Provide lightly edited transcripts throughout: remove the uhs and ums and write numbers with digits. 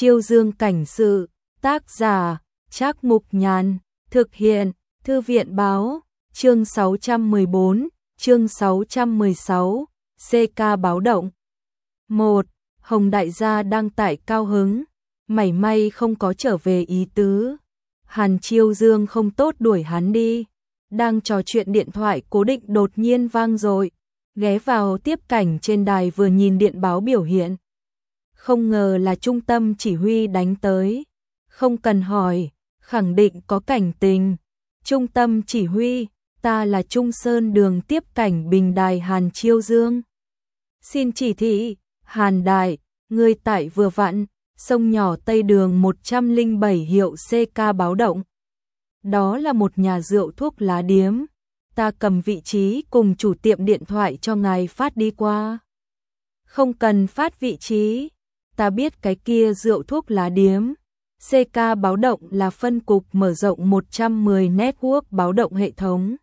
Chiêu Dương cảnh sự, tác giả, Trác Mục Nhàn, thực hiện, Thư viện báo, chương 614, chương 616, CK báo động. 1. Hồng đại gia đang tại cao hứng, mảy may không có trở về ý tứ. Hàn Chiêu Dương không tốt đuổi hắn đi. Đang trò chuyện điện thoại cố định đột nhiên vang dội, ghé vào tiếp cảnh trên đài vừa nhìn điện báo biểu hiện. Không ngờ là trung tâm chỉ huy đánh tới. Không cần hỏi, khẳng định có cảnh tình. Trung tâm chỉ huy, ta là Trung Sơn đường tiếp cảnh bình đài Hàn Chiêu Dương. Xin chỉ thị, Hàn đại, ngươi tại vừa vặn, sông nhỏ Tây đường 107 hiệu CK báo động. Đó là một nhà rượu thuốc lá điếm. Ta cầm vị trí cùng chủ tiệm điện thoại cho ngài phát đi qua. Không cần phát vị trí. Ta biết cái kia rượu thuốc lá điếm. CK báo động là phân cục mở rộng 110 network báo động hệ thống.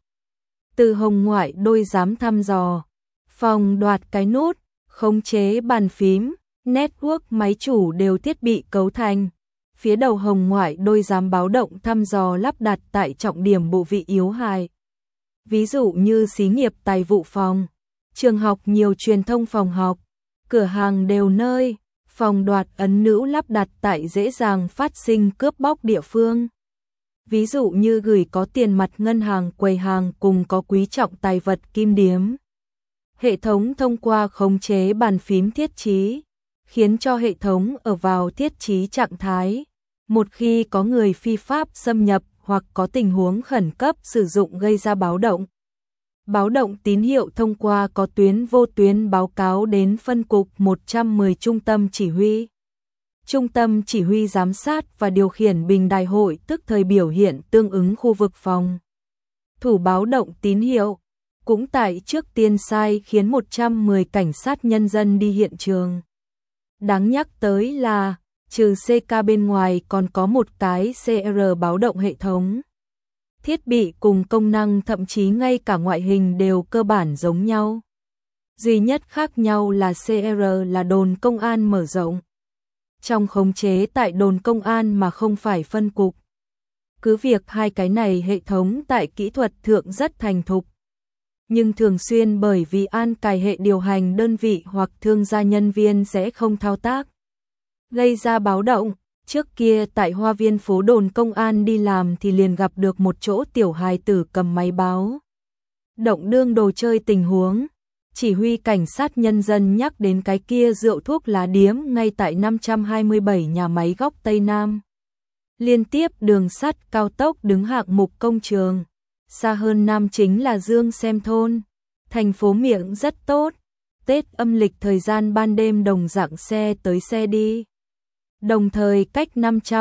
Từ hồng ngoại đôi dám thăm dò. Phòng đoạt cái nút, khống chế bàn phím, network máy chủ đều thiết bị cấu thành. Phía đầu hồng ngoại đôi giám báo động thăm dò lắp đặt tại trọng điểm bộ vị yếu hại. Ví dụ như xí nghiệp tài vụ phòng, trường học nhiều truyền thông phòng học, cửa hàng đều nơi, phòng đoạt ấn nữu lắp đặt tại dễ dàng phát sinh cướp bóc địa phương. Ví dụ như gửi có tiền mặt ngân hàng quầy hàng cùng có quý trọng tài vật kim điếm. Hệ thống thông qua khống chế bàn phím thiết trí, khiến cho hệ thống ở vào thiết trí trạng thái. Một khi có người phi pháp xâm nhập hoặc có tình huống khẩn cấp sử dụng gây ra báo động. Báo động tín hiệu thông qua có tuyến vô tuyến báo cáo đến phân cục 110 trung tâm chỉ huy. Trung tâm chỉ huy giám sát và điều khiển bình đài hội tức thời biểu hiện tương ứng khu vực phòng. Thủ báo động tín hiệu. Cũng tại trước tiên sai khiến 110 cảnh sát nhân dân đi hiện trường. Đáng nhắc tới là, trừ CK bên ngoài còn có một cái CR báo động hệ thống. Thiết bị cùng công năng thậm chí ngay cả ngoại hình đều cơ bản giống nhau. Duy nhất khác nhau là CR là đồn công an mở rộng. Trong khống chế tại đồn công an mà không phải phân cục. Cứ việc hai cái này hệ thống tại kỹ thuật thượng rất thành thục. Nhưng thường xuyên bởi vì an cài hệ điều hành đơn vị hoặc thương gia nhân viên sẽ không thao tác. Gây ra báo động, trước kia tại Hoa Viên phố đồn công an đi làm thì liền gặp được một chỗ tiểu hài tử cầm máy báo. Động đương đồ chơi tình huống, chỉ huy cảnh sát nhân dân nhắc đến cái kia rượu thuốc lá điếm ngay tại 527 nhà máy góc Tây Nam. Liên tiếp đường sắt cao tốc đứng hạng mục công trường. Xa hơn Nam chính là Dương Xem thôn. Thành phố miệng rất tốt. Tết âm lịch thời gian ban đêm đồng dạng xe tới xe đi. Đồng thời cách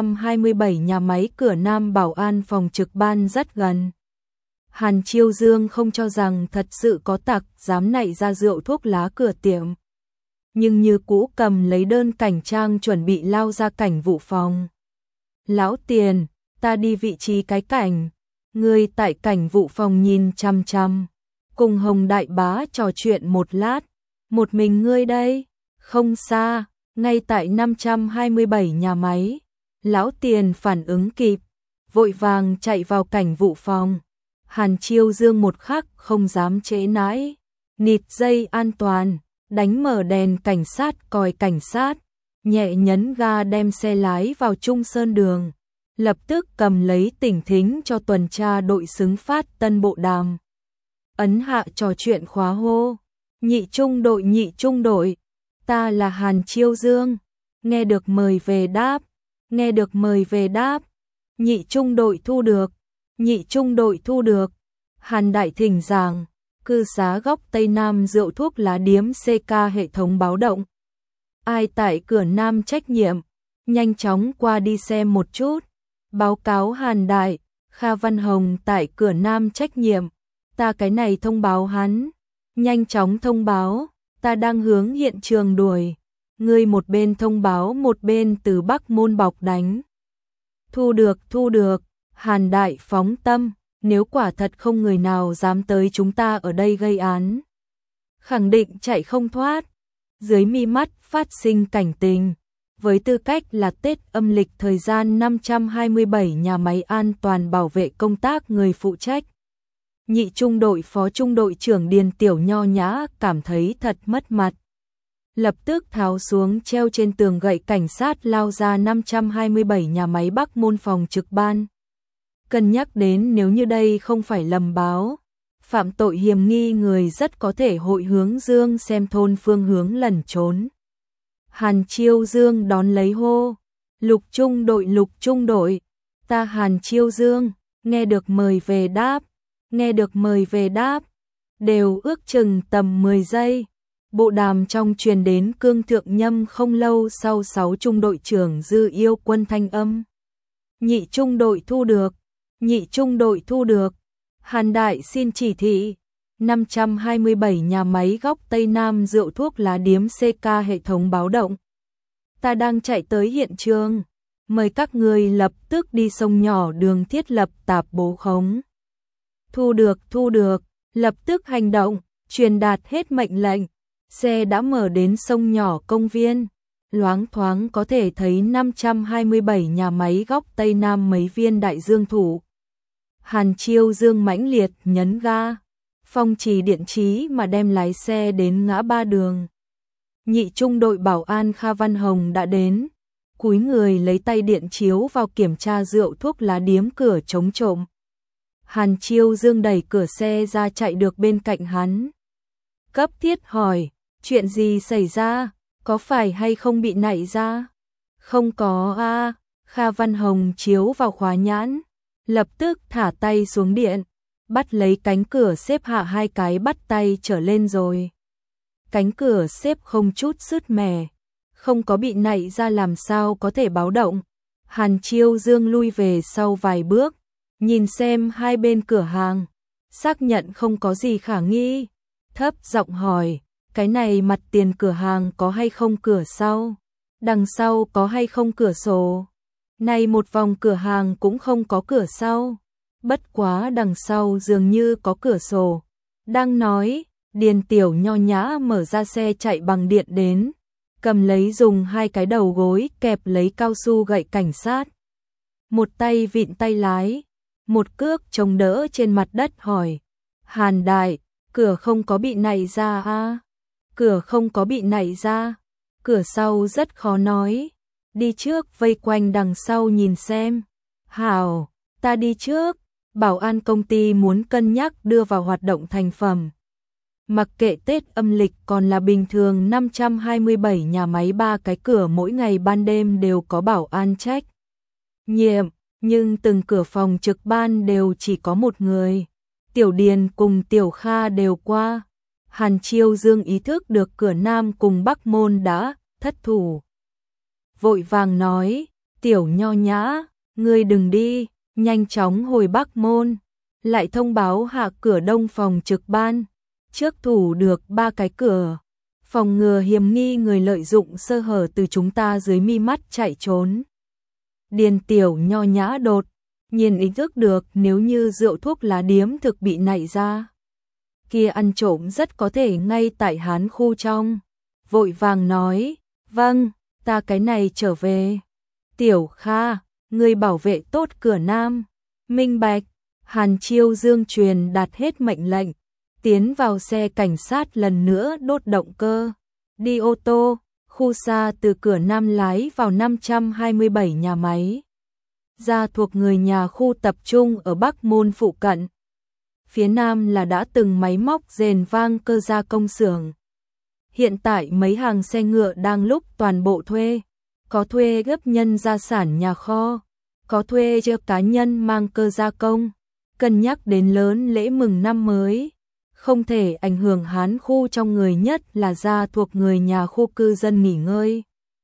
527 nhà máy cửa Nam bảo an phòng trực ban rất gần. Hàn Chiêu Dương không cho rằng thật sự có tặc dám nạy ra rượu thuốc lá cửa tiệm. Nhưng như cũ cầm lấy đơn cảnh trang chuẩn bị lao ra cảnh vụ phòng. Lão Tiền, ta đi vị trí cái cảnh. Ngươi tại cảnh vụ phòng nhìn chăm chăm. Cùng Hồng đại bá trò chuyện một lát. Một mình ngươi đây? Không xa, ngay tại 527 nhà máy. Lão Tiền phản ứng kịp, vội vàng chạy vào cảnh vụ phòng. Hàn Chiêu Dương một khắc không dám trễ nãi. Nịt dây an toàn, đánh mở đèn cảnh sát còi cảnh sát. Nhẹ nhấn ga đem xe lái vào Trung Sơn đường. Lập tức cầm lấy tỉnh thính cho tuần tra đội xứng phát tân bộ đàm. Ấn hạ trò chuyện khóa hô. Nhị trung đội, ta là Hàn Chiêu Dương. Nghe được mời về đáp, nghe được mời về đáp. Nhị trung đội thu được. Hàn đại thỉnh giảng, cư xá góc Tây Nam rượu thuốc lá điếm CK hệ thống báo động. Ai tại cửa Nam trách nhiệm, nhanh chóng qua đi xem một chút. Báo cáo Hàn đại, Kha Văn Hồng tại cửa Nam trách nhiệm. Ta cái này thông báo hắn. Nhanh chóng thông báo, ta đang hướng hiện trường đuổi. Ngươi một bên thông báo một bên từ Bắc Môn bọc đánh. Thu được, Hàn đại phóng tâm. Nếu quả thật không người nào dám tới chúng ta ở đây gây án. Khẳng định chạy không thoát. Dưới mi mắt phát sinh cảnh tình. với tư cách là Tết âm lịch thời gian 527 nhà máy an toàn bảo vệ công tác người phụ trách. Nhị trung đội phó trung đội trưởng Điền Tiểu nho nhã cảm thấy thật mất mặt. Lập tức tháo xuống treo trên tường gậy cảnh sát lao ra 527 nhà máy Bắc Môn phòng trực ban. Cân nhắc đến nếu như đây không phải lầm báo, phạm tội hiểm nghi người rất có thể hội hướng Dương xem thôn phương hướng lẩn trốn. Hàn Chiêu Dương đón lấy hô, lục trung đội, ta Hàn Chiêu Dương, nghe được mời về đáp, đều ước chừng tầm 10 giây. Bộ đàm trong truyền đến Cương Thượng Nhâm không lâu sau 6 trung đội trưởng Dư Yêu Quân thanh âm. Nhị trung đội thu được, Hàn Đại xin chỉ thị, 527 nhà máy góc Tây Nam rượu thuốc lá điếm CK hệ thống báo động. Ta đang chạy tới hiện trường, mời các người lập tức đi sông nhỏ đường thiết lập tạp bố khống. Thu được, lập tức hành động, truyền đạt hết mệnh lệnh. Xe đã mở đến sông nhỏ công viên, loáng thoáng có thể thấy 527 nhà máy góc Tây Nam mấy viên đại dương thủ. Hàn Chiêu Dương mãnh liệt nhấn ga, phong trì điện trí mà đem lái xe đến ngã ba đường. Nhị trung đội bảo an Kha Văn Hồng đã đến, cúi người lấy tay điện chiếu vào kiểm tra rượu thuốc lá điếm cửa chống trộm. Hàn Chiêu Dương đẩy cửa xe ra chạy được bên cạnh hắn. Cấp thiết hỏi, chuyện gì xảy ra, có phải hay không bị nảy ra? Không có a. Kha Văn Hồng chiếu vào khóa nhãn, lập tức thả tay xuống điện, bắt lấy cánh cửa xếp hạ 2 cái bắt tay trở lên rồi. Cánh cửa xếp không chút sứt mẻ, không có bị nảy ra làm sao có thể báo động. Hàn Chiêu Dương lui về sau vài bước, nhìn xem hai bên cửa hàng, xác nhận không có gì khả nghi, thấp giọng hỏi, cái này mặt tiền cửa hàng có hay không cửa sau? Đằng sau có hay không cửa sổ? Này một vòng cửa hàng cũng không có cửa sau, bất quá đằng sau dường như có cửa sổ. Đang nói, Điền Tiểu nho nhã mở ra xe chạy bằng điện đến, cầm lấy dùng 2 cái đầu gối kẹp lấy cao su gậy cảnh sát. Một tay vịn tay lái, một cước chống đỡ trên mặt đất hỏi, Hàn Đại, cửa không có bị nảy ra à? Cửa không có bị nảy ra, cửa sau rất khó nói. Đi trước vây quanh đằng sau nhìn xem. Hảo, ta đi trước, bảo an công ty muốn cân nhắc đưa vào hoạt động thành phẩm. Mặc kệ Tết âm lịch còn là bình thường 527 nhà máy 3 cái cửa mỗi ngày ban đêm đều có bảo an trách nhiệm, nhưng từng cửa phòng trực ban đều chỉ có một người. Tiểu Điền cùng Tiểu Kha đều qua. Hàn Chiêu Dương ý thức được cửa Nam cùng Bắc Môn đã thất thủ. Vội vàng nói, Tiểu nho nhã, ngươi đừng đi, nhanh chóng hồi Bắc Môn. Lại thông báo hạ cửa Đông phòng trực ban, trước thủ được 3 cái cửa, phòng ngừa hiểm nghi người lợi dụng sơ hở từ chúng ta dưới mi mắt chạy trốn. Điền Tiểu nho nhã đột nhiên ý thức được nếu như rượu thuốc lá điếm thực bị nảy ra, kia ăn trộm rất có thể ngay tại Hán khu trong. Vội vàng nói, vâng, ta cái này trở về. Tiểu Kha, ngươi bảo vệ tốt cửa Nam. Minh bạch. Hàn Chiêu Dương truyền đạt hết mệnh lệnh, tiến vào xe cảnh sát lần nữa đốt động cơ. Đi ô tô, khu xa từ cửa Nam lái vào 527 nhà máy. Ra thuộc người nhà khu tập trung ở Bắc Môn phụ cận. Phía Nam là đã từng máy móc rền vang cơ gia công xưởng. Hiện tại mấy hàng xe ngựa đang lúc toàn bộ thuê, có thuê gấp nhân gia sản nhà kho, có thuê cho cá nhân mang cơ gia công. Cân nhắc đến lớn lễ mừng năm mới, không thể ảnh hưởng Hán khu trong người nhất là gia thuộc người nhà khu cư dân nghỉ ngơi.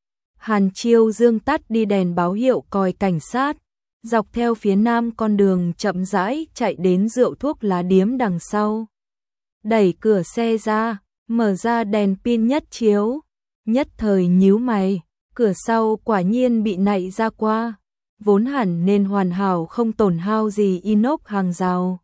Hàn Chiêu Dương tắt đi đèn báo hiệu còi cảnh sát, dọc theo phía Nam con đường chậm rãi chạy đến rượu thuốc lá điếm đằng sau. Đẩy cửa xe ra, mở ra đèn pin nhất chiếu, nhất thời nhíu mày, cửa sau quả nhiên bị nảy ra qua, vốn hẳn nên hoàn hảo không tổn hao gì inox hàng rào.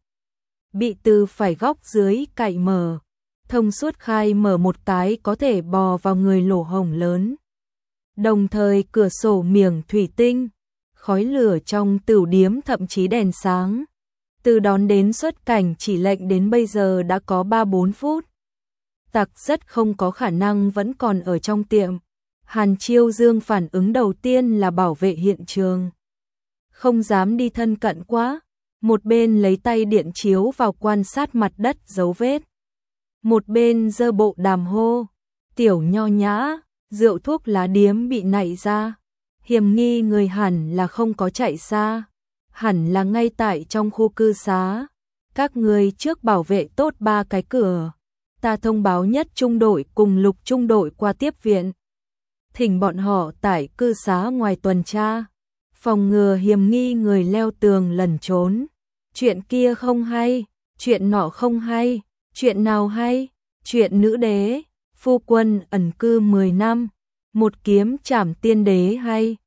Bị từ phải góc dưới cạy mở, thông suốt khai mở một cái có thể bò vào người lỗ hổng lớn. Đồng thời cửa sổ miệng thủy tinh, khói lửa trong tửu điếm thậm chí đèn sáng. Từ đón đến xuất cảnh chỉ lệnh đến bây giờ đã có 3-4 phút. Tặc rất không có khả năng vẫn còn ở trong tiệm. Hàn Chiêu Dương phản ứng đầu tiên là bảo vệ hiện trường. Không dám đi thân cận quá, một bên lấy tay điện chiếu vào quan sát mặt đất dấu vết. Một bên giơ bộ đàm hô, tiểu nho nhã, rượu thuốc lá điếm bị nảy ra. Hiểm nghi người hẳn là không có chạy xa, hẳn là ngay tại trong khu cư xá. Các người trước bảo vệ tốt 3 cái cửa. Ta thông báo nhất trung đội cùng lục trung đội qua tiếp viện. Thỉnh bọn họ tại cư xá ngoài tuần tra, phòng ngừa hiểm nghi người leo tường lẩn trốn. Chuyện kia không hay, chuyện nọ không hay, chuyện nào hay? Chuyện nữ đế, phu quân ẩn cư 10 năm, một kiếm trảm tiên đế hay?